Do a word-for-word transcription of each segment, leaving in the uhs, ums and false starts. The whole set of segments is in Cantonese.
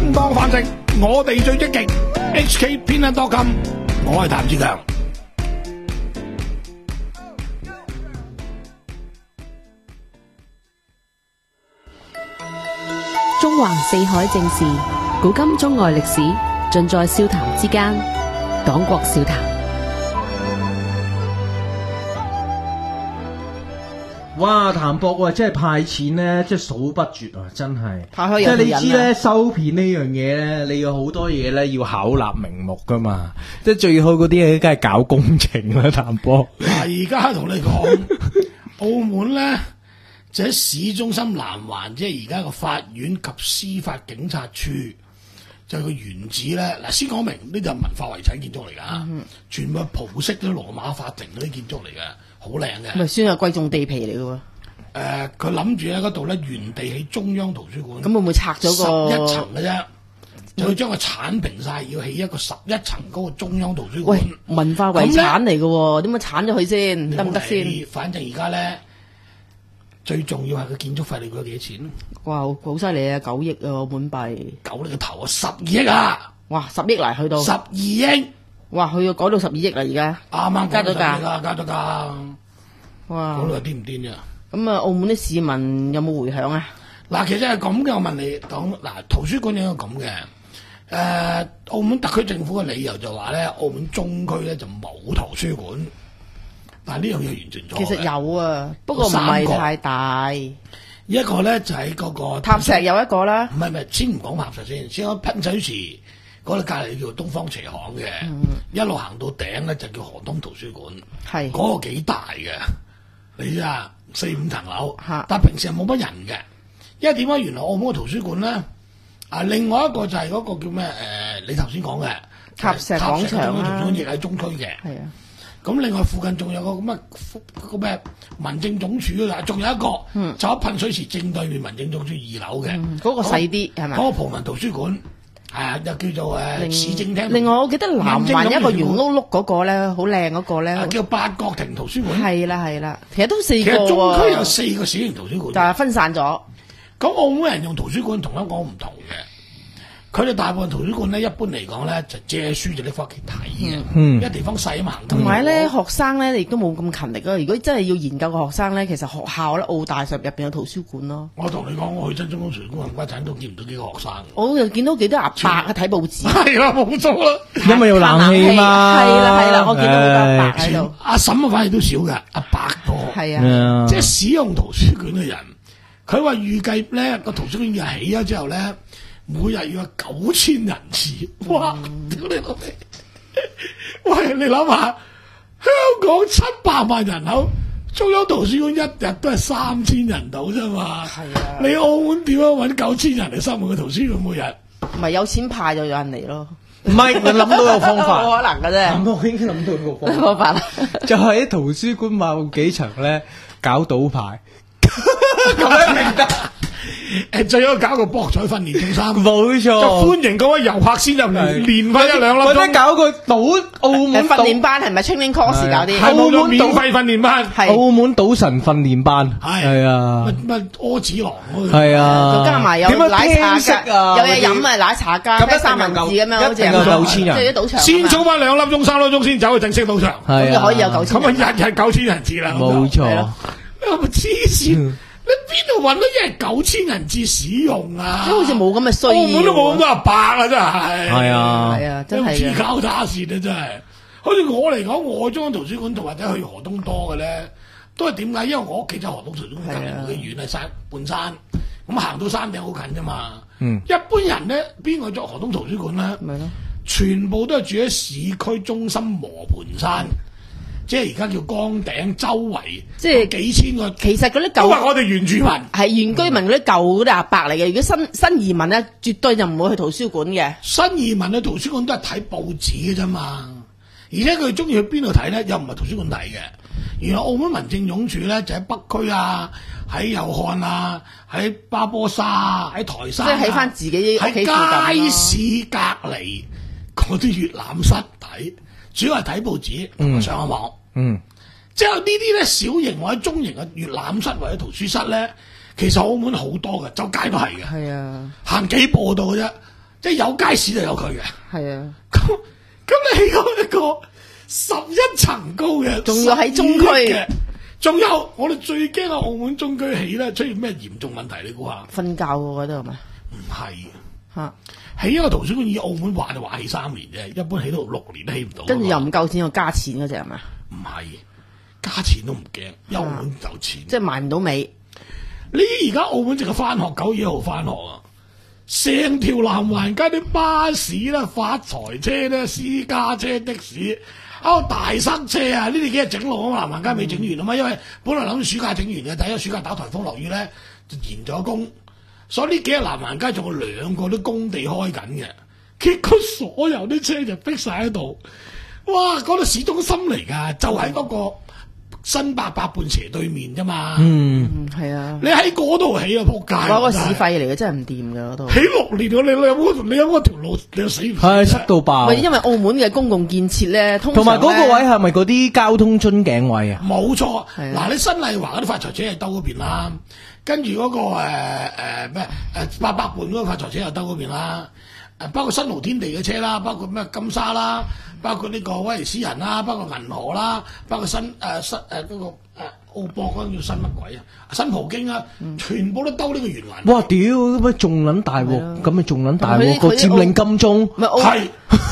正當繁殖，我哋最積極。H K 偏袒多金，我係譚志強。 中橫四海正事，古今中外歷史，盡在笑談之間。黨國笑談。 哇！譚博喂，真係派錢咧，即係數不絕啊！真係， 派開即係你有知咧，收片呢樣嘢咧，你有好多嘢咧要巧立名目噶嘛。即係最好嗰啲嘢，梗係搞工程啦，譚博。 嗱，而家同你講，澳門咧就喺市中心南環，即係而家個法院及司法警察處，就係個原址咧。嗱，先講明呢度係文化遺產建築嚟㗎，嗯、全部係葡式嗰啲羅馬法庭嗰啲建築嚟嘅。好靚嘅， 咪算係貴重地皮嚟嘅喎。 誒，佢諗住喺嗰度咧原地起中央圖書館。 咁會唔會拆咗個十一層嘅啫？就要將個剷平晒，要起一個十一層高嘅中央圖書館。 喂，文化遺產嚟嘅喎，點解剷咗佢先？得唔得先？ 反正而家咧最重要係個建築費，你估幾多錢？ 哇，好犀利啊！九億啊，澳門幣。 九你個頭啊！十二億啊！ 哇，十億嚟去到。十二億。 哇，去到改到十二億啦！而家啱啱加咗價， 加咗價。 哇！ 嗰度癲唔癲啫？ 咁啊，澳門啲市民有冇回響啊？ 嗱，其實係咁嘅，我問你講嗱，圖書館應該咁嘅。誒、呃，澳門特區政府嘅理由就話咧，澳門中區咧就冇圖書館。但係呢樣嘢完全錯。 其實有啊，不過唔係太大。 一個咧就喺嗰個塔石有一個啦。 唔係唔係，先唔講塔石先，先講噴水池嗰度隔離叫做東方斜巷嘅，嗯、一路行到頂咧就叫河東圖書館。係嗰、嗰個幾大嘅，你知啊，四五層樓，但係平時係冇乜人嘅。因為點解原來澳門嘅圖書館咧？啊，另外一個就係嗰個叫咩？誒、呃，你頭先講嘅塔石廣場啦， 圖書館亦喺中區嘅。係啊。咁另外附近仲有個咁嘅個咩民政總署啊，仲有一個、嗯、就喺噴水池正對面民政總署二樓嘅，嗰、 嗯嗰個細啲係咪？ 嗰、嗰個葡文圖書館係啊，又叫做誒市政廳。 另外我記得南環一個圓碌碌嗰個咧，好靚嗰個咧， 叫八角亭圖書館。係啦係啦， 其實都四個。 其實中區有四個小型圖書館， 但係分散咗。 咁澳門人用圖書館同香港唔同嘅。佢哋大部分圖書館咧，一般嚟講咧就借書就拎翻屋企睇嘅，嗯、因為地方細啊嘛。 同埋咧，學生咧亦都冇咁勤力啊。如果真係要研究嘅學生咧，其實學校咧澳大入入邊有圖書館咯。我同你講，我去真中央圖書館冚家鏟都見唔到幾個學生。我又見到幾多阿伯啊睇報紙。係啦，冇錯啦， 因為有冷氣嘛。 係啦係啦，我見到好多阿伯喺度。 阿嬸啊，反而都少嘅，阿伯多。係啊，即係使用圖書館嘅人，佢話預計咧個圖書館要起咗之後咧。每日要有九千人次，哇！屌你老味！喂，你諗下，香港七百萬人口，中央圖書館一日都係三千人到啫嘛。係啊！你澳門點樣搵九千人嚟生活嘅圖書館每日？ 唔係有錢派就有人嚟咯。 唔係，我諗到有方法。 冇可能嘅啫。 我已經諗到個方法。就係喺圖書館某幾層咧搞賭牌，咁樣明得。 誒，最好搞個博彩訓練中心， 冇錯， 就歡迎各位遊客先入嚟練翻一兩粒鐘，或者搞個賭澳門訓練班，係咪 training course 搞啲？ 澳門免費訓練班， 澳門賭神訓練班，係啊， 乜乜柯子郎嗰個，係啊， 加埋有奶茶㗎，有嘢飲啊，奶茶加咩三文治咁樣，好似有九千人， 即係啲賭場先操翻兩粒鐘、三粒鐘先走去正式賭場， 咁就可以有九千， 咁啊日日九千人次啦， 冇錯， 你咪黐線。你邊度揾到一日九千人次使用啊？ 好似冇咁嘅需要。澳門都冇咁多阿伯啊，真係。 係啊， 係啊，真係。 黐膠打線啊，真係。好似我嚟講，我中央圖書館同或者去河東多嘅咧，都係點解？因為我屋企就河東圖書館隔離冇幾遠啊，山半山，咁行到山頂好近啫嘛。嗯。一般人咧，邊個作河東圖書館咧？咪咯。全部都係住喺市區中心磨盤山。即係而家叫崗頂周圍，即係幾千個。其實嗰啲舊都係我哋原住民， 係原居民嗰啲舊嗰啲阿伯嚟嘅。如果新新移民咧，絕對就唔會去圖書館嘅。 新移民去圖書館都係睇報紙嘅啫嘛。而且佢中意去邊度睇咧，又唔係圖書館睇嘅。原來澳門民政總署咧就喺北區啊，喺祐漢啊，喺巴波沙，喺台山、啊， 即係喺翻自己喺街市隔離嗰啲閱覽室睇。主要係睇報紙同埋上下網，嗯，即係呢啲咧小型或者中型嘅閱覽室或者圖書室咧，其實澳門好多嘅，周街都係嘅，係啊，行幾步到嘅啫， 即係有街市就有佢嘅。 係啊， 咁咁你起咗一個十一層高嘅， 仲要喺中區嘅，仲有我哋最驚啊！澳門中區起咧出現咩嚴重問題？你估下？ 瞓覺嗰度係咪？ 唔係嚇， 起一個圖書館以澳門話就話起三年啫，一般起到六年都起唔到。 跟住又唔夠錢又加錢嗰隻係咪？ 唔係，加錢都唔驚，澳門有錢， 即係賣唔到尾。 你而家澳門淨係翻學九月一號翻學啊！成條南環街啲巴士啦、發財車咧、私家車、的士，啊大塞車啊！呢啲幾日整路啊嘛，南環街未整完啊嘛，因為本來諗住暑假整完嘅，第一暑假打颱風落雨咧就延咗工，所以呢幾日南環街仲有兩個都工地開緊嘅，結果所有啲車就逼晒喺度，哇！嗰度市中心嚟㗎，就喺嗰個新八百伴斜對面啫嘛， 嗯， 係啊， 你喺嗰度起啊，仆街！ 嗰個市費嚟嘅，真係唔掂㗎嗰度。 起六年咗，你你有冇你有嗰條路，你又死唔死？ 係塞到爆。 因為澳門嘅公共建設咧，通常同埋嗰個位係咪嗰啲交通樽頸位啊？ 冇錯，嗱你新麗華嗰啲發財車係兜嗰邊啦，跟住嗰個誒誒咩誒八百伴嗰個發財車又兜嗰邊啦。誒包括新濠天地嘅車啦，包括咩金沙啦，包括呢個威尼斯人啦，包括銀河啦，包括新誒、呃、新誒嗰、呃那個誒、呃、澳博嗰個叫新乜鬼啊？新葡京啊，嗯、全部都兜呢個圓環。 哇！屌，咁咪仲撚大鑊，咁咪仲撚大鑊個佔領金鐘。 係，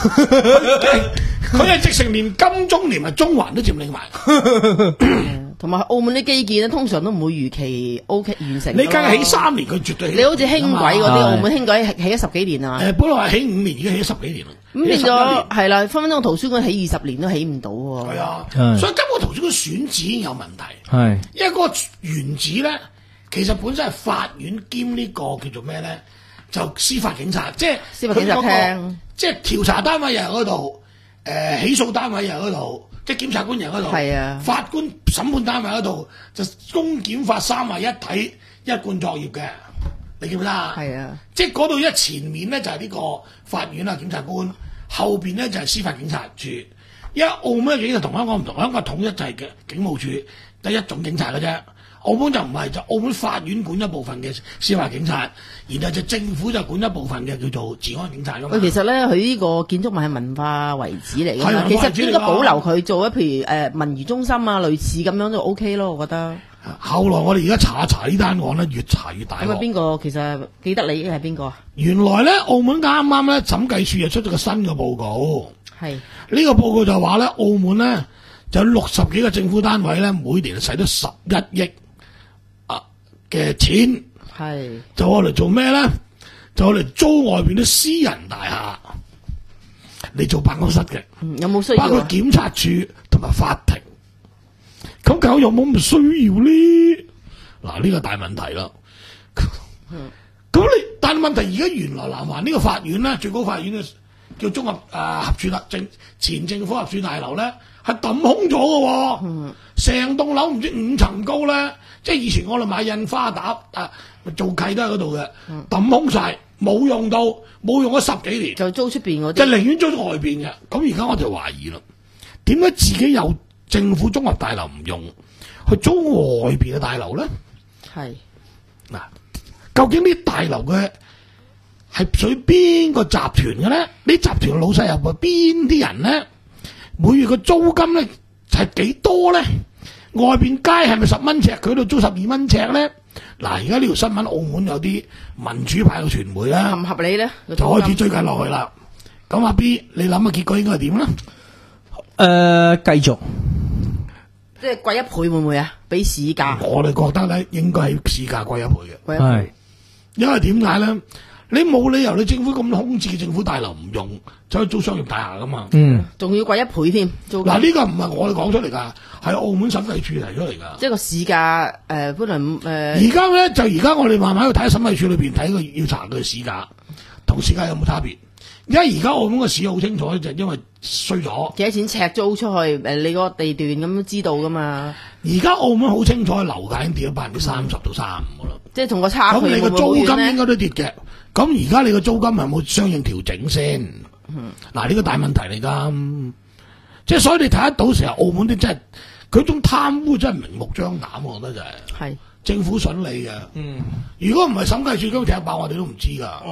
佢係直情連金鐘連埋中環都佔領埋。 同埋澳門啲基建咧，通常都唔會如期 O K 完成。 你梗係起三年，佢絕對起。 你好似輕軌嗰啲，澳門輕軌起咗十幾年啊。 誒，本來話起五年，而家起咗十幾年啦。 咁變咗係啦，分分鐘圖書館起二十年都起唔到喎。 係啊，所以今個圖書館選址已經有問題。 係， 因為嗰個原址咧，其實本身係法院兼呢個叫做咩咧，就司法警察，即係司法警察廳， 即係調查單位又喺嗰度，誒起訴單位又喺嗰度。即係檢察官人嗰度， 係啊，法官審判單位嗰度就公檢法三位一體一貫作業嘅，你記唔記得啊？ 係啊， 即係嗰度一前面咧就係呢個法院啊檢察官，後邊咧就係司法警察處。因為澳門嘅警察同香港唔同，香港統一就係嘅警務處得一種警察嘅啫。澳門就唔係，就澳門法院管一部分嘅司法警察，然後就政府就管一部分嘅叫做治安警察㗎嘛。 其實咧，佢呢個建築物係文化遺址嚟㗎嘛，其實應該保留佢做一譬如誒、呃、文娛中心啊，類似咁樣就 O K 咯，我覺得。 後來我哋而家查一查呢單案咧，越查越大。 咁啊，邊個其實記得你係邊個啊？ 原來咧，澳門啱啱咧審計署又出咗個新嘅報告。 係呢、這個報告就話咧，澳門咧就有六十幾個政府單位咧，每年使咗十一億。嘅錢係就我嚟做咩咧？就我嚟租外邊啲私人大廈嚟做辦公室嘅、 嗯，有冇需要？ 包括檢察處同埋法庭，咁搞有冇咁需要咧？嗱，呢個大問題啦。咁、嗯、你但係問題而家原來南環呢個法院咧，最高法院嘅叫綜合誒、呃、合署大政前政府合署大樓咧，係抌空咗嘅，成、嗯、棟樓唔知五層高咧。即係以前我哋買印花打啊做契都喺嗰度嘅，抌空晒，冇用到，冇用咗十幾年， 就租出邊嗰啲， 就寧願租咗外邊嘅。咁而家我就懷疑啦，點解自己有政府綜合大樓唔用，去租外邊嘅大樓咧？係嗱，究竟呢大樓嘅係屬於邊個集團嘅咧？呢集團老細又係邊啲人咧？每月嘅租金咧係幾多咧？外邊街係咪十蚊尺？佢度租十二蚊尺咧？嗱，而家呢條新聞，澳門有啲民主派嘅傳媒咧，合唔合理咧？就開始追緊落去啦。咁阿 B，你諗下結果應該係點咧？誒、 呃，繼續， 即係貴一倍會唔會啊？比市價？ 我哋覺得咧，應該係市價貴一倍嘅。 係， 因為點解咧？你冇理由你政府咁空置嘅政府大樓唔用，就去租商業大廈噶嘛？嗯，仲要貴一倍添。嗱，呢個唔係我哋講出嚟噶，係澳門審計處提出嚟噶。即係個市價誒、呃，本來誒。而家咧就而家我哋慢慢去睇審計處裏邊睇個要查佢嘅市價，同市價有冇差別？因為而家澳門個市好清楚，就係、因為衰咗。幾多錢尺租出去？誒，你個地段咁都知道噶嘛？而家澳門好清楚，樓價已經跌咗百分之三十到三十五噶啦。即係同個差距。咁你個租金應該都跌嘅。咁而家你個租金係冇相應調整先？嗱、嗯，呢、呢個大問題嚟噶。即係所以你睇得到成日澳門啲真係佢種貪污真係明目張膽，我覺得就係、係。係政府筍你嘅。嗯。如果唔係審計處咁踢爆，我哋都唔知噶。哦。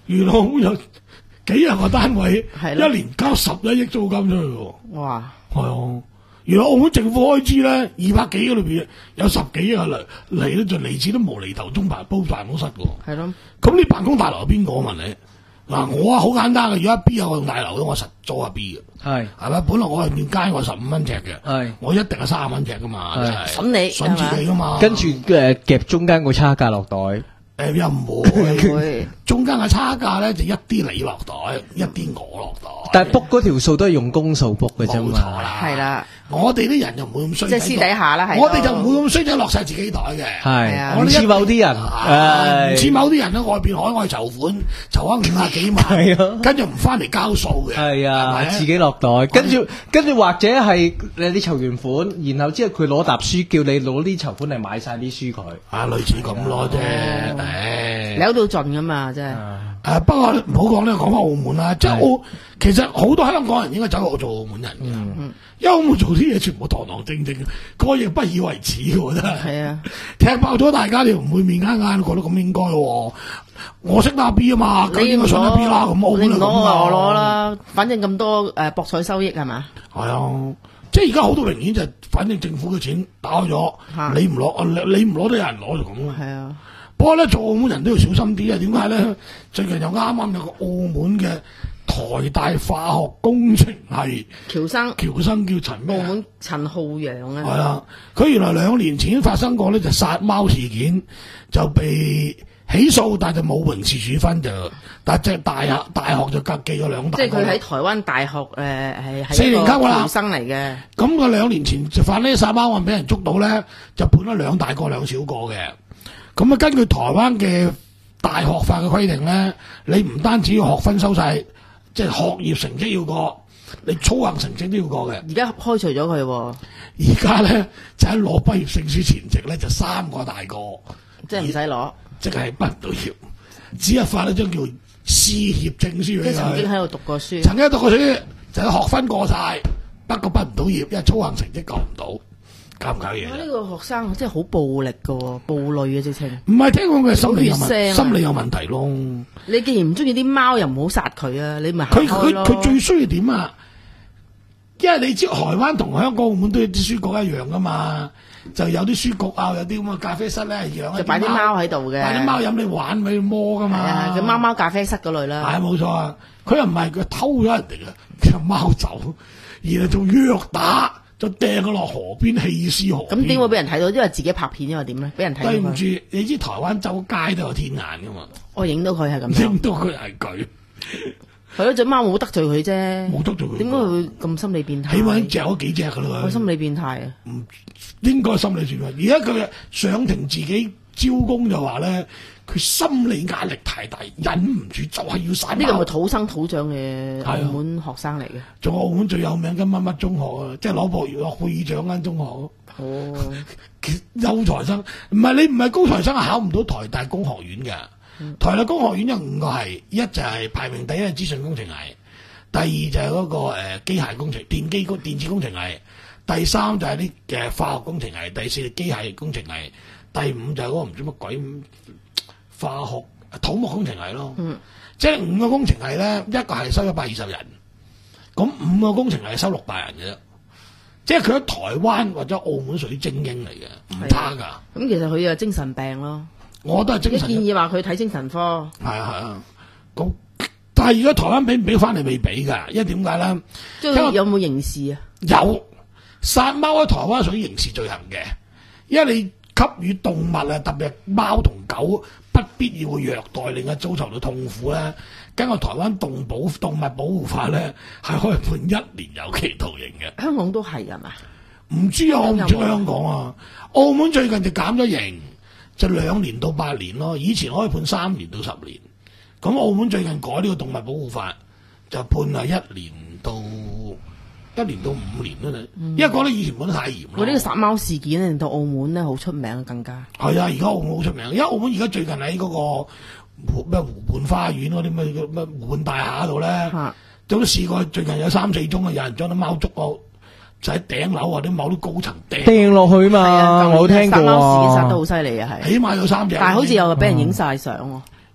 原來澳門有幾廿個單位，一年交十一億租金出去喎。 哇！ 係啊，原來澳門政府開支咧二百幾嘅裏邊有十幾億嚟嚟咧，就嚟自都無厘頭中辦煲辦公室嘅。 係咯。 咁你辦公大樓係邊個？我問你。嗱，我啊好簡單嘅，如果 B 有個大樓，我實租下 B 嘅，係係咪？本來我係面街我十五蚊尺嘅，係我一定係三十蚊尺噶嘛， 筍你筍自己噶嘛， 跟住誒夾中間個差價落袋。 誒又唔會，中間嘅差價咧就一啲你落袋，一啲我落袋。 但係 book 嗰條數都係用公數 book 嘅啫嘛。 冇錯啦， 係啦。 我哋啲人就唔會咁衰， 即係私底下啦，係。 我哋就唔會咁衰，就落晒自己袋嘅。 係啊，唔似某啲人， 唔似某啲人咧，外邊海外籌款籌翻五廿幾萬，跟住唔翻嚟交數嘅。係啊，自己落袋，跟住跟住或者係你啲籌完款，然後之後佢攞沓書，叫你攞啲籌款嚟買晒啲書佢。 啊，類似咁咯啫。誒， 扭到盡噶嘛，真係。 誒，不過唔好講咧，講翻澳門啦，即係澳，其實好多香港人應該走落做澳門人嘅，因為澳門做啲嘢全部堂堂正正，個嘢不以為恥嘅，真係。係啊，踢爆咗大家，你唔會面啱啱覺得咁應該喎。我識打 B 啊嘛，咁應該上得 B 啦，咁澳門就咁啦。 我攞啦，反正咁多誒博彩收益係嘛？ 係啊，即係而家好多明顯就係，反正政府嘅錢打開咗，你唔攞，你唔攞都有人攞就咁咯。係啊。不過咧，做澳門人都要小心啲啊！點解咧？最近又啱啱有個澳門嘅台大化學工程系僑生， 僑生叫陳咩？ 澳門陳浩洋啊。 係啦，佢原來兩年前發生過呢就殺貓事件，就被起訴，但係就冇刑事處分就，但係即係大學大學就格記咗兩大。 即係佢喺台灣大學誒係係四年級㗎啦， 僑生嚟嘅。咁佢兩年前就犯呢殺貓案俾人捉到咧，就判咗兩大個兩小個嘅。咁啊，根據台灣嘅大學法嘅規定咧，你唔單止要學分收晒，即係學業成績要過，你操行成績都要過嘅。 而家開除咗佢喎。 而家咧就喺攞畢業證書前夕咧，就三個大個， 即係唔使攞， 即係畢唔到業，只係發一張叫師協證書。 即係曾經喺度讀過書， 曾經讀過書，就係學分過晒，不過畢唔到業，因為操行成績過唔到。搞唔搞嘢？呢個學生真係好暴力噶，暴戾嘅直情。 唔係聽講佢係心理有問，心理有問題咯。 你既然唔中意啲貓，又唔好殺佢啊！你咪佢佢佢最需要點啊？因為你知台灣同香港、澳門都有啲書局一樣噶嘛，就有啲書局啊，有啲咁嘅咖啡室咧，養就擺啲貓喺度嘅， 擺啲貓飲你玩俾你摸噶嘛。係啊，佢貓貓咖啡室嗰類啦。 係冇錯啊！佢又唔係佢偷咗人哋嘅，佢貓走，而係做虐打。就掟佢落河邊棄屍河。 咁點會俾人睇到？因為自己拍片，因為點咧？俾人睇到。 對唔住，你知台灣周街都有天眼噶嘛？ 我影到佢係咁。 影到佢係佢。 係咯，隻貓冇得罪佢啫。 冇得罪佢。點解會咁心理變態？ 起碼嚼咗幾隻噶啦。 我心理變態啊！ 唔應該心理變態。而家佢上庭自己招供就話咧，佢心理壓力太大，忍唔住就係要殺貓。 呢個係咪土生土長嘅澳門學生嚟嘅？ 仲有澳門最有名嘅乜乜中學啊，即係攞博諾貝爾獎間中學。哦，優才生，唔係你唔係高材生，考唔到台大工學院嘅。嗯、台大工學院有五個系，一就係排名第一係資訊工程系，第二就係嗰、那個誒機、呃、械工程、電機工、電子工程系，第三就係啲嘅化學工程系，第四係機械工程系，第五就係嗰個唔知乜鬼化學土木工程系咯。嗯，即係五個工程系咧，一個係收一百二十人，咁五個工程系收六百人嘅啫。即係佢喺台灣或者澳門屬於精英嚟嘅，唔差㗎。 咁其實佢又精神病咯。 我都係精神。 你建議話佢睇精神科。 係啊係啊，咁但係而家台灣俾唔俾翻嚟未俾㗎？因為點解咧？ 即係有冇刑事啊？ 有，殺貓喺台灣屬於刑事罪行嘅，因為你給予動物啊，特別係貓同狗不必要嘅虐待，令佢遭受到痛苦咧。根據台灣動保動物保護法咧，係可以判一年有期徒刑嘅。香港都係係嘛？唔知啊，我唔知香港啊。澳門最近就減咗刑，就兩年到八年咯。以前可以判三年到十年。咁澳門最近改呢個動物保護法，就判係一年到一年到五年啦。嗯、因為覺得以前判得太嚴。 我呢個殺貓事件令到澳門咧好出名，更加係啊！而家澳門好出名，因為澳門而家最近喺嗰、那個。咩湖畔花園嗰啲咩咩湖畔大廈度咧，啊、都試過最近有三四宗啊，有人將啲貓捉到就喺頂樓或者某啲高層掟掟落去嘛，啊、我聽過啊。 殺貓事件殺得好犀利啊，係起碼有三隻， 但係好似又俾人影晒相喎。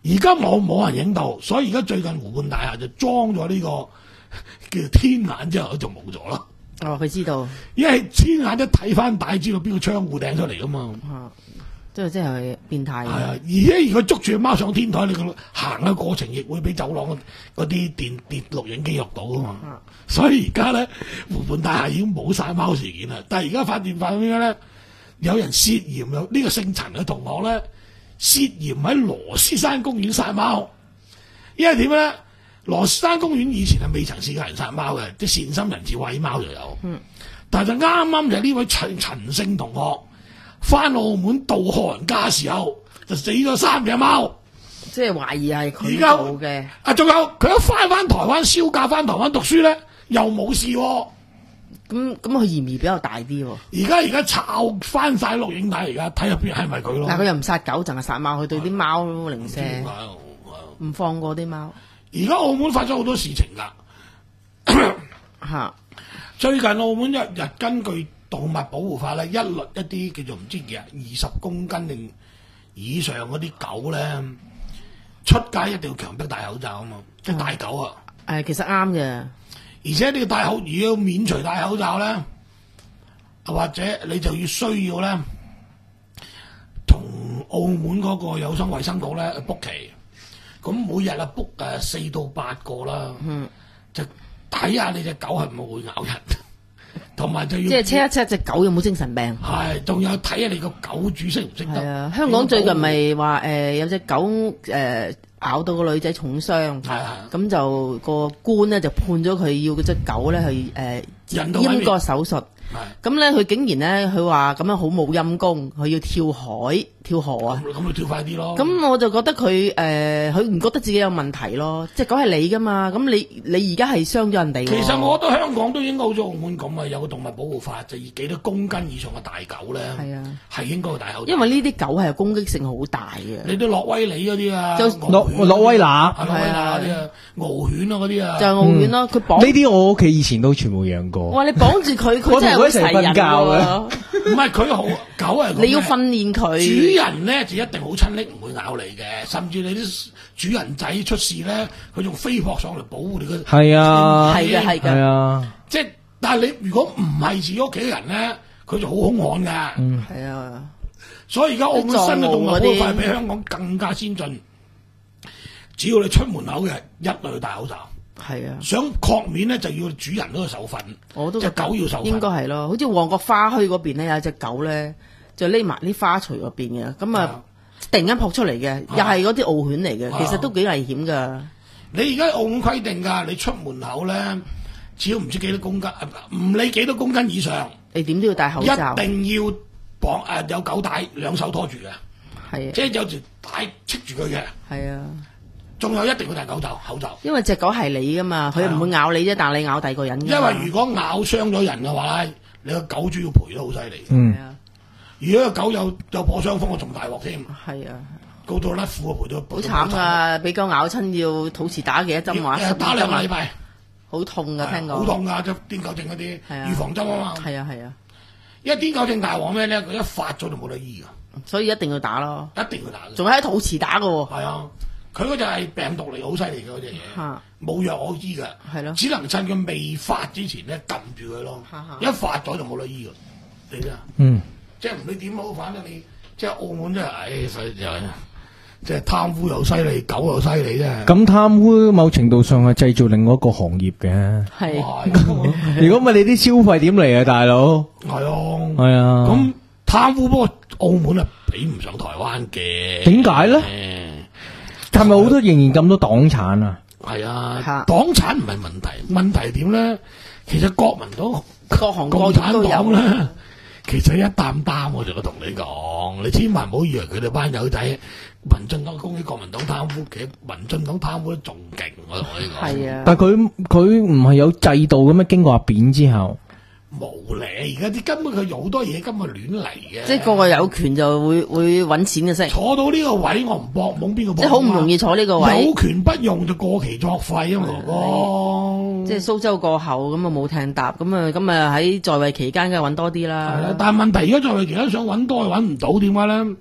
而家冇冇人影到，所以而家最近湖畔大廈就裝咗呢個叫做天眼之後就冇咗咯。 哦，佢知道， 因為天眼一睇翻帶，知道邊個窗戶掟出嚟噶嘛。 啊，即係即係變態。係啊，而且如果捉住隻貓上天台，你個行嘅過程亦會俾走廊嗰啲電電錄影機錄到噶嘛。啊、所以而家咧湖畔大廈已經冇晒貓事件啦。但係而家發電發咩咧？有人涉嫌有呢個姓陳嘅同學咧，涉嫌喺羅斯山公園殺貓。因為點咧？羅斯山公園以前係未曾試過人殺貓嘅，即係善心人士餵貓就有。嗯，但係就啱啱就呢位陳陳姓同學翻澳門渡河人家時候，就死咗三隻貓。 即係懷疑係佢做嘅。 啊，仲有佢一翻翻台灣銷假翻台灣讀書咧，又冇事。咁咁佢嫌疑比較大啲。 而家而家抄翻晒錄影帶，而家睇入邊係咪佢咯？ 但係佢又唔殺狗，淨係殺貓，佢對啲貓零舍唔放過啲貓。 而家澳門發生好多事情㗎。 嚇！ 最近澳門日日根據動物保護法咧，一律一啲叫做唔知幾啊二十公斤定以上嗰啲狗咧，出街一定要強迫戴口罩啊嘛，即係大狗啊。 誒，其實啱嘅。而且你要戴口，如果要免除戴口罩咧，或者你就要需要咧，同澳門嗰個有生衛生局咧 book 期。咁每日啊 book 誒四到八個啦，嗯、就睇下你隻狗係唔係會咬人，同埋就要即係 check 一 check 隻狗有冇精神病。 係，仲有睇下你個狗主識唔識得。係啊，香港最近咪話誒有隻狗誒、呃、咬到個女仔重傷，係啊，咁就個官咧就判咗佢要嗰隻狗咧去誒閹割手術。咁咧，佢竟然咧，佢話咁樣好冇陰功，佢要跳海跳河啊！ 咁咪跳快啲咯！ 咁我就覺得佢誒，佢、呃、唔覺得自己有問題咯。隻狗係你噶嘛，咁你你而家係傷咗人哋。 其實我覺得香港都應該好似澳門咁啊，有個動物保護法，就以幾多公斤以上嘅大狗咧，係啊，係應該要戴口罩。 因為呢啲狗係攻擊性好大嘅。 你啲洛威里嗰啲啊， 就洛洛威拿， 係洛威拿嗰啲啊，獒犬啊嗰啲啊， 就係獒犬咯。佢綁呢啲我屋企以前都全部養過。 哇！你綁住佢，佢真係好齊人㗎。 唔係佢好狗係， 你要訓練佢。 主人咧就一定好親昵，唔會咬你嘅。甚至你啲主人仔出事咧，佢仲飛撲上嚟保護你嘅。 係啊， 係嘅，係嘅。 係啊， 即係，但係你如果唔係自己屋企人咧，佢就好兇悍㗎。 嗯，係啊。 所以而家澳門新嘅動物保護法比香港更加先進。只要你出門口嘅，一律戴口罩。 係啊， 想確免咧就要主人嗰個受訓，我都隻狗要受訓， 應該係咯。好似旺角花墟嗰邊咧有隻狗咧，就匿埋啲花槽嗰邊嘅，咁啊突然間撲出嚟嘅，啊、又係嗰啲獒犬嚟嘅，啊、其實都幾危險噶。你而家澳門規定㗎，你出門口咧，只要唔知幾多公斤，唔理幾多公斤以上， 你點都要戴口罩， 一定要綁誒、呃、有狗帶，兩手拖住嘅，係啊，即係有條帶戚住佢嘅，係啊。仲有一定要戴口罩，口罩。因為隻狗係你噶嘛，佢唔會咬你啫，但係你咬第二個人。因為如果咬傷咗人嘅話咧，你個狗主要賠得好犀利。嗯，如果個狗有有破傷風，我仲大鑊添。係啊，告到甩褲啊，賠到。好慘啊！俾狗咬親要肚臍打幾多針話？打兩個禮拜，好痛噶，聽講。好痛噶，即係癲狗症嗰啲預防針啊嘛。係啊係啊，因為癲狗症大鑊咩咧？佢一發咗就冇得醫噶，所以一定要打咯。一定要打。仲喺肚臍打噶喎。係啊。佢嗰隻係病毒嚟，好犀利嘅嗰隻嘢，冇藥可醫嘅，係咯，只能趁佢未發之前咧撳住佢咯，一發咗就冇得醫㗎，你知啊？嗯，即係唔理點好，反正你即係澳門真係，唉，所以就係即係貪污又犀利，狗又犀利啫。咁貪污某程度上係製造另外一個行業嘅，係。如果唔係你啲消費點嚟啊，大佬？係啊，係啊。咁貪污不過澳門啊比唔上台灣嘅，點解咧？係咪好多仍然咁多黨產啊？係啊，黨產唔係問題，問題點咧？其實國民黨、各行各業都有咧。其實一擔擔，我就同你講，你千萬唔好以為佢哋班友仔民進黨攻擊國民黨貪污，其實民進黨貪污得仲勁。我同你講，係啊。但係佢佢唔係有制度咁樣經過阿扁之後。無理，而家啲根本佢有好多嘢根本亂嚟嘅，即係個個有權就會會揾錢嘅識。坐到呢個位我唔搏懵邊個搏？即係好唔容易坐呢個位。有權不用就過期作廢啊，哥哥。即係蘇州過後咁啊冇艇搭，咁啊咁啊喺在位期間梗係揾多啲啦。係啦，但係問題而家在位期間想揾多又揾唔到，點解咧？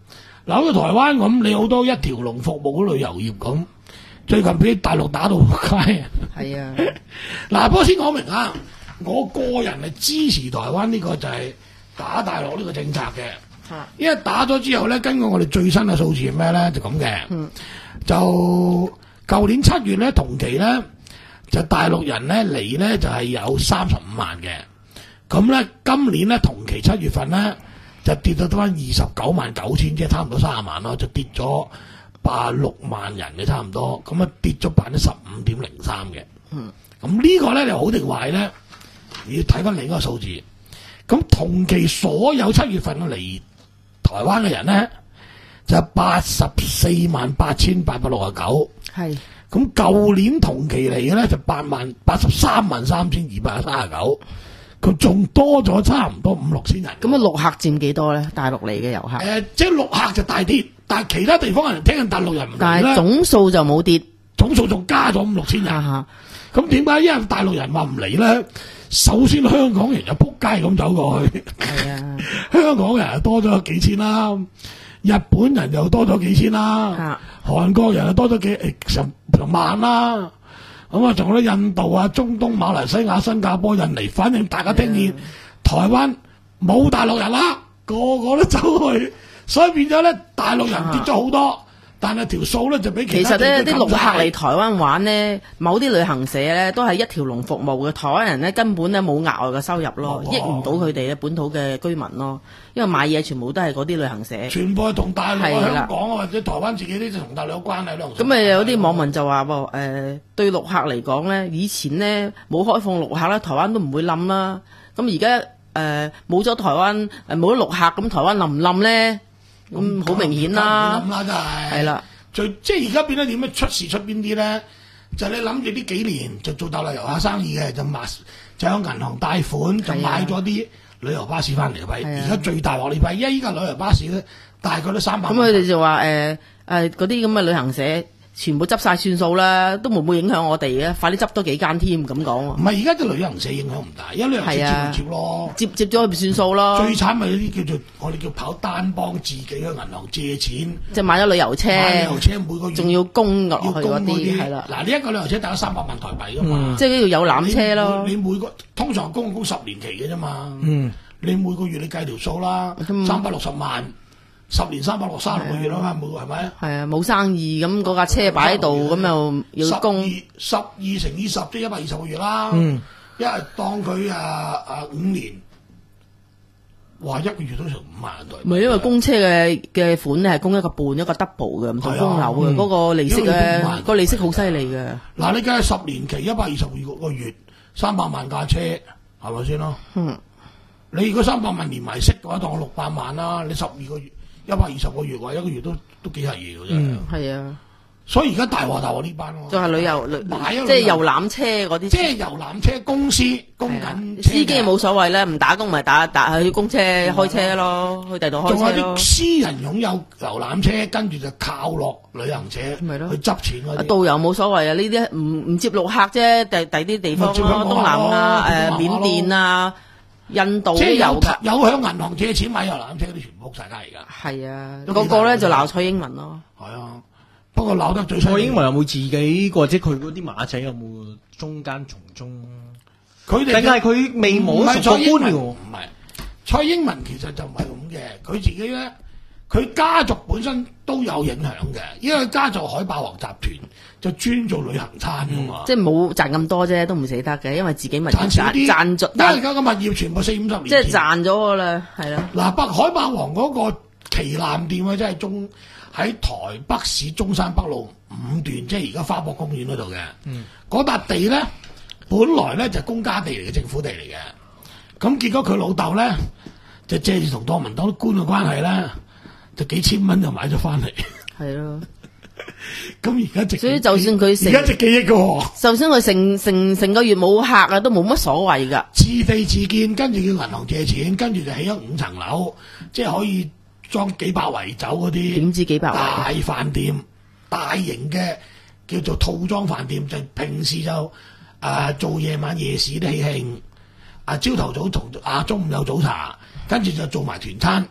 嗱，好似台灣咁，你好多一條龍服務嘅旅遊業咁，最近俾大陸打到仆街。 係啊， 嗱，不過先講明啊，我個人係支持台灣呢個就係打大陸呢個政策嘅。啊、因為打咗之後咧，根據我哋最新嘅數字係咩咧，就咁嘅。嗯，就舊年七月咧同期咧，就大陸人咧嚟咧就係、是、有三十五萬嘅。咁咧今年咧同期七月份咧就跌到得翻二十九萬九千，即係差唔多三十萬咯，就跌咗八六萬人嘅差唔多。咁啊跌咗百分之十五點零三嘅。嗯，咁呢個咧你好定壞咧？你要睇翻另一個數字。咁同期所有七月份嚟台灣嘅人咧，就八十四萬八千八百六十九。係。咁舊年同期嚟嘅咧就八萬八十三萬三千二百三十九。佢仲多咗差唔多五六千人。咁啊，陸客佔幾多咧？大陸嚟嘅遊客？誒、呃，即係陸客就大跌，但係其他地方人聽緊大陸人唔嚟咧。但係總數就冇跌，總數仲加咗五六千人。咁點解？因為大陸人話唔嚟咧。首先香港人就撲街咁走過去，係啊，香港人又多咗幾千啦，日本人又多咗幾千啦，啊、韓國人又多咗幾成成萬啦，咁啊仲有啲印度啊、中東、馬來西亞、新加坡、印尼，反正大家聽見、啊、台灣冇大陸人啦，個個都走去，所以變咗咧大陸人跌咗好多。啊但係條數咧就比其他地方，其實咧啲陸客嚟台灣玩咧，某啲旅行社咧都係一條龍服務嘅，台灣人咧根本咧冇額外嘅收入咯，益唔到佢哋嘅本土嘅居民咯，因為買嘢全部都係嗰啲旅行社，全部係同大陸、香港或者台灣自己啲同大陸有關係咯。咁咪有啲網民就話喎，誒對陸客嚟講咧，以前咧冇開放陸客咧，台灣都唔會冧啦。咁而家誒冇咗台灣誒冇咗陸客，咁台灣冧唔冧咧？咁好明顯啦，諗啦真係，係啦，最即係而家變咗點樣出事出邊啲咧？就你諗住呢幾年就做大陸遊客生意嘅，就買就喺銀行貸款，就買咗啲旅遊巴士翻嚟嘅批。而家最大鑊呢批，因為依家旅遊巴士咧大概都三百萬。咁佢哋就話誒誒嗰啲咁嘅旅行社。全部執晒算數啦，都冇冇影響我哋嘅，快啲執多幾間添咁講。唔係而家啲旅行社影響唔大，因為旅行社接唔接咯，接接咗佢算數咯。最慘咪有啲叫做我哋叫跑單幫自己嘅銀行借錢，即係買咗旅遊車，買旅遊車每個月仲要供落去嗰啲，係啦。嗱呢一個旅遊車打咗三百萬台幣噶嘛，嗯、即係要有纜車咯。你，你每個通常供供十年期嘅啫嘛，嗯，你每個月你計條數啦，三百六十萬。十年三百六三十六個月啦嘛，冇係咪？係啊，冇生意咁嗰架車擺喺度，咁又要供十二乘以十，即係一百二十個月啦。嗯，因為當佢啊啊五年，哇一個月都成五萬對。唔係因為供車嘅嘅款咧係供一個半一個 double 嘅，唔同供樓嘅嗰個利息咧，個利息好犀利嘅。嗱，你梗係十年期一百二十二個月，三百萬架車係咪先咯？嗯，你如果三百萬連埋息嘅話，當我六百萬啦，你十二個月。一百二十個月話一個月都都幾係嘢嘅啫，係啊，所以而家大鑊大鑊呢班咯，就係旅遊旅買即係遊覽車嗰啲，即係遊覽車公司供緊，司機冇所謂咧，唔打工咪打打去公車開車咯，去第度開車咯。仲有啲私人擁有遊覽車，跟住就靠落旅行社去執錢嗰啲。導遊冇所謂啊，呢啲唔唔接陸客啫，第第啲地方咯，東南亞誒緬甸啊。印度即係有有向銀行借錢買遊覽車嗰啲全部撲曬街而家。係啊，個個咧就鬧蔡英文咯。係啊，不過鬧得最犀利。蔡英文有冇自己或者佢嗰啲馬仔有冇中間從中？佢哋定係佢未冇熟過官僚？唔係蔡英文其實就唔係咁嘅，佢自己咧，佢家族本身都有影響嘅，因為家族海霸王集團就專做旅行餐噶嘛，嗯、即係冇賺咁多啫，都唔死得嘅，因為自己物業賺賺咗，因為而家個物業全部四五十年，即係賺咗噶啦，係啦。嗱，北海霸王嗰個旗艦店啊，即係中喺台北市中山北路五段，即係而家花博公園嗰度嘅，嗰笪、嗯、地咧，本來咧就係公家地嚟嘅，政府地嚟嘅，咁結果佢老豆咧就借住同國民黨官嘅關係咧，就幾千蚊就買咗翻嚟，係咯。咁而家值，所以就算佢而家值幾億嘅、哦，就算佢成成成個月冇客啊，都冇乜所謂噶。自地自建，跟住叫銀行借錢，跟住就起咗五層樓，即係可以裝幾百圍酒嗰啲。點知幾百圍？大飯店，大型嘅叫做套裝飯店，就平時就誒、呃、做夜晚夜市啲喜慶，啊朝頭早同啊中午有早茶，跟住就做埋團餐。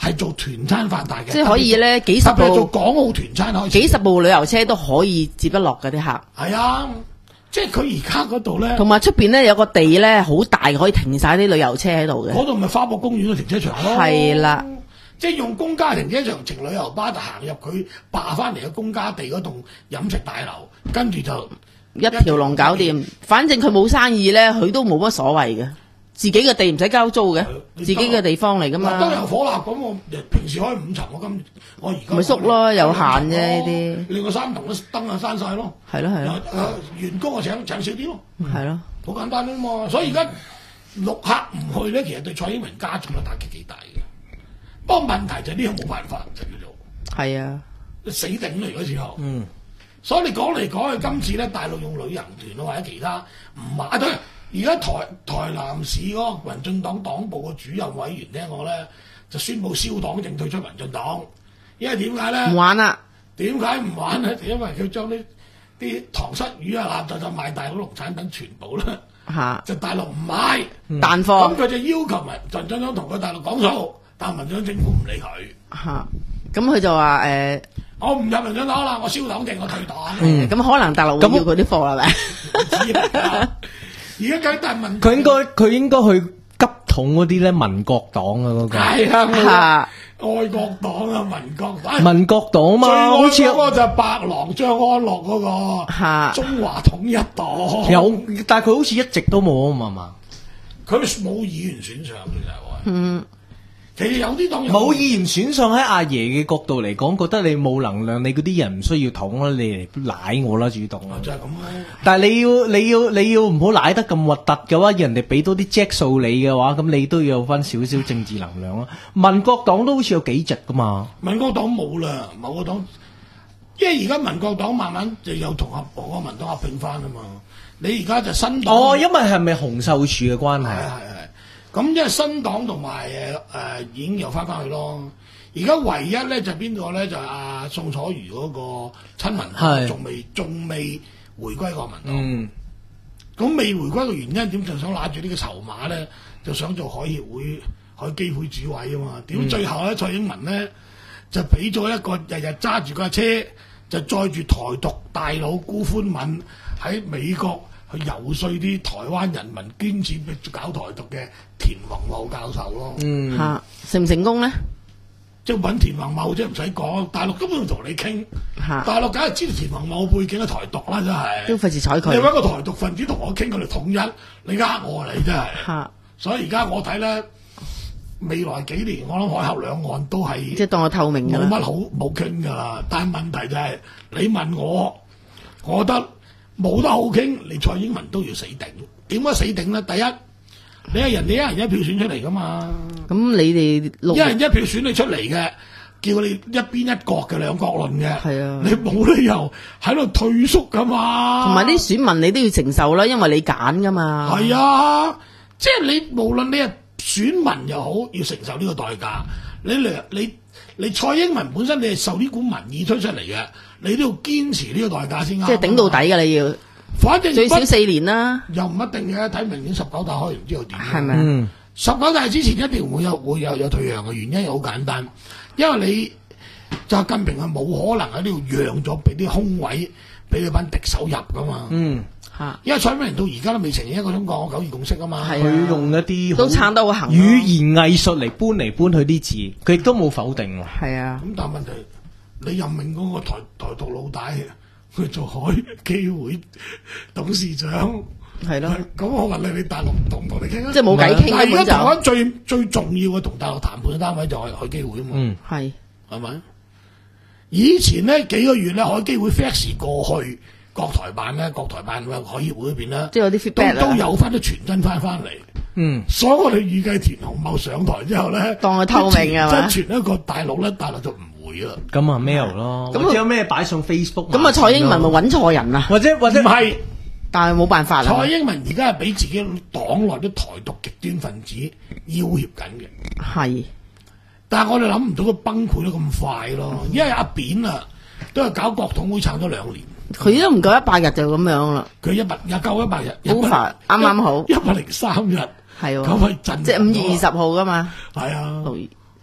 係做團餐發達嘅， 即係可以咧幾十部做港澳團餐開始， 幾十部旅遊車都可以接得落嗰啲客。 係啊，即係佢而家嗰度咧， 同埋出邊咧有個地咧好大，可以停晒啲旅遊車喺度嘅。 嗰度咪花博公園嘅停車場咯。 係啦， 即係用公家停車場乘旅遊巴就行入佢霸翻嚟嘅公家地嗰棟飲食大樓，跟住就一條龍搞掂。反正佢冇生意咧，佢都冇乜所謂嘅。自己嘅地唔使交租嘅，自己嘅地方嚟噶嘛。 都有火辣咁，我平時開五層，我今我而家咪縮咯，有限啫呢啲。 另外三層都燈啊閂晒咯。係咯係咯。員工啊請請少啲咯。係咯，好簡單啫嘛。所以而家陸客唔去咧，其實對蔡英文家族嘅打擊幾大嘅。不過問題就係呢個冇辦法就叫做。係啊，死頂嚟嗰時候。嗯。所以你講嚟講去，今次咧大陸用旅行團或者其他唔買對。而家台台南市嗰個民進黨黨部嘅主任委員聽我咧，就宣布消黨證退出民進黨，因為點解咧？唔玩啦！點解唔玩咧？因為佢將啲啲糖虱魚啊、臘就就賣大陸農產品全部咧，嚇就大陸唔買彈貨，咁佢就要求民民進黨同佢大陸講數，但民進黨政府唔理佢嚇，咁佢就話誒，我唔入民進黨啦，我消黨證，我退黨。嗯，咁可能大陸會要佢啲貨啦，咪？而家梗係問佢應該佢應該去急統嗰啲咧民國黨啊嗰個係啊，愛國黨啊民國黨民國黨嘛，好似嗰個就係白狼張安樂嗰個中華統一黨有，但係佢好似一直都冇啊嘛， 佢冇議員選上其實話嗯。其實有啲黨冇議員選上，喺阿爺嘅角度嚟講，覺得你冇能量，你嗰啲人唔需要統啦，你嚟舐我啦，主動啦， 就係咁咯。 但係你要你要你要唔好舐得咁核突嘅話，人哋俾多啲隻數你嘅話，咁你都要有翻少少政治能量咯。民國黨都好似有幾席噶嘛， 民國黨冇啦，某個黨，因為而家民國黨慢慢就又同合國民黨合併翻啊嘛。你而家就新黨哦，因為係咪洪秀柱嘅關係？ 係係係。咁因為新黨同埋誒誒已經又翻返去咯，而家唯一咧就邊個咧就係、是、阿、啊、宋楚瑜嗰個親民黨，仲未仲未回歸國民黨。嗯，咁未回歸嘅原因點就想揦住呢個籌碼咧，就想做海協會海基會主委啊嘛。點最後咧、嗯、蔡英文咧就俾咗一個日日揸住架車就載住台獨大佬辜寬敏喺美國。去游說啲台灣人民捐錢俾搞台獨嘅田宏茂教授咯，嗯嚇成唔成功咧？即係揾田宏茂即係唔使講，大陸根本唔同你傾，大陸梗係知道田宏茂背景嘅台獨啦，真係都費事睬佢。你揾個台獨分子同我傾，佢哋統一，你呃我你真係嚇。所以而家我睇咧，未來幾年我諗海峽兩岸都係即係當我透明㗎啦，冇乜好冇傾㗎啦。但係問題就係、是、你問我，我覺得。冇得好傾，你蔡英文都要死頂。點解死頂咧？第一，你係人哋一人一票選出嚟噶嘛。咁你哋一人一票選你出嚟嘅，叫你一邊一國嘅兩國論嘅。係啊，你冇理由喺度退縮噶嘛。同埋啲選民你都要承受啦，因為你揀噶嘛。係啊，即係你無論你係選民又好，要承受呢個代價。你你你你蔡英文本身你係受呢股民意推出嚟嘅。你都要堅持呢個代價先啱，即係頂到底㗎你要，反正最少四年啦。又唔一定嘅，睇明年十九大開完之後點。係咪？嗯，十九大之前一定會有會有有退讓嘅原因，又好簡單，因為你習近平係冇可能喺呢度讓咗俾啲空位俾你班敵手入噶嘛。嗯，嚇，因為蔡英文到而家都未承認一個中國九二共識啊嘛。係佢用一啲都撐得好行，語言藝術嚟搬嚟搬去啲字，佢亦都冇否定喎。係啊，咁但係問題。你任命嗰個台台獨老大去做海基會董事長，係咯？咁我問你，你大陸同唔同你傾啊？即係冇偈傾。而家台灣最最重要嘅同大陸談判嘅單位就係海基會啊嘛。嗯，係係咪？以前呢幾個月咧，海基會 fax 過去國台辦咧，國台辦嘅海協會嗰邊咧，即係有啲 feedback 都都有翻啲傳真翻翻嚟。嗯，所以我哋預計田宏茂上台之後咧，當佢透明啊嘛，即係傳一個大陸咧，大陸就唔。咁啊 mail 咯，咁或者有咩擺上 Facebook？咁啊蔡英文咪揾錯人啊？或者或者唔係，但係冇辦法啦。蔡英文而家係俾自己黨內啲台獨極端分子要挾緊嘅，係。但係我哋諗唔到佢崩潰得咁快咯，因為阿扁啊都係搞國統會撐咗兩年，佢都唔夠一百日就咁樣啦。佢一百又夠一百日，好快，啱啱好一百零三日，係咁去震，即係五月二十號噶嘛。係啊。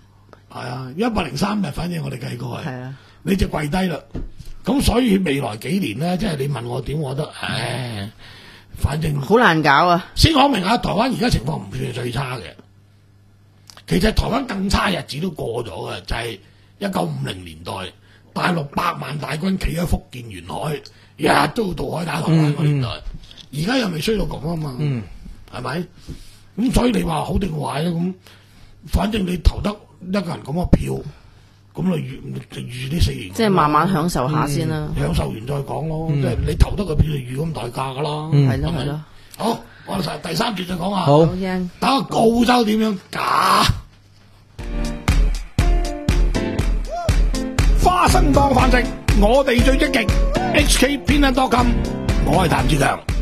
係啊，一百零三日，反正我哋計過係。 係啊， 你就跪低啦。咁所以未來幾年咧，即係你問我點，我覺得，唉，反正好難搞啊。 先講明啊，台灣而家情況唔算係最差嘅。其實台灣更差日子都過咗嘅，就係一九五零年代，大陸百萬大軍企喺福建沿海，日日都要渡海打台灣嗰年代。而家又未衰到咁啊嘛，係咪、嗯？咁所以你話好定壞咧？咁反正你投得一個人咁嘅票。咁你預就預呢四年， 即係慢慢享受下先啦、 嗯。享受完再講咯，嗯、即係你投得個票就預咁代價噶啦。 係咯係咯。 好，我哋第三節再講下。 好， 打個澳洲點樣假？花生當飯食，我哋最積極。H K 偏袒多金，我係譚志強。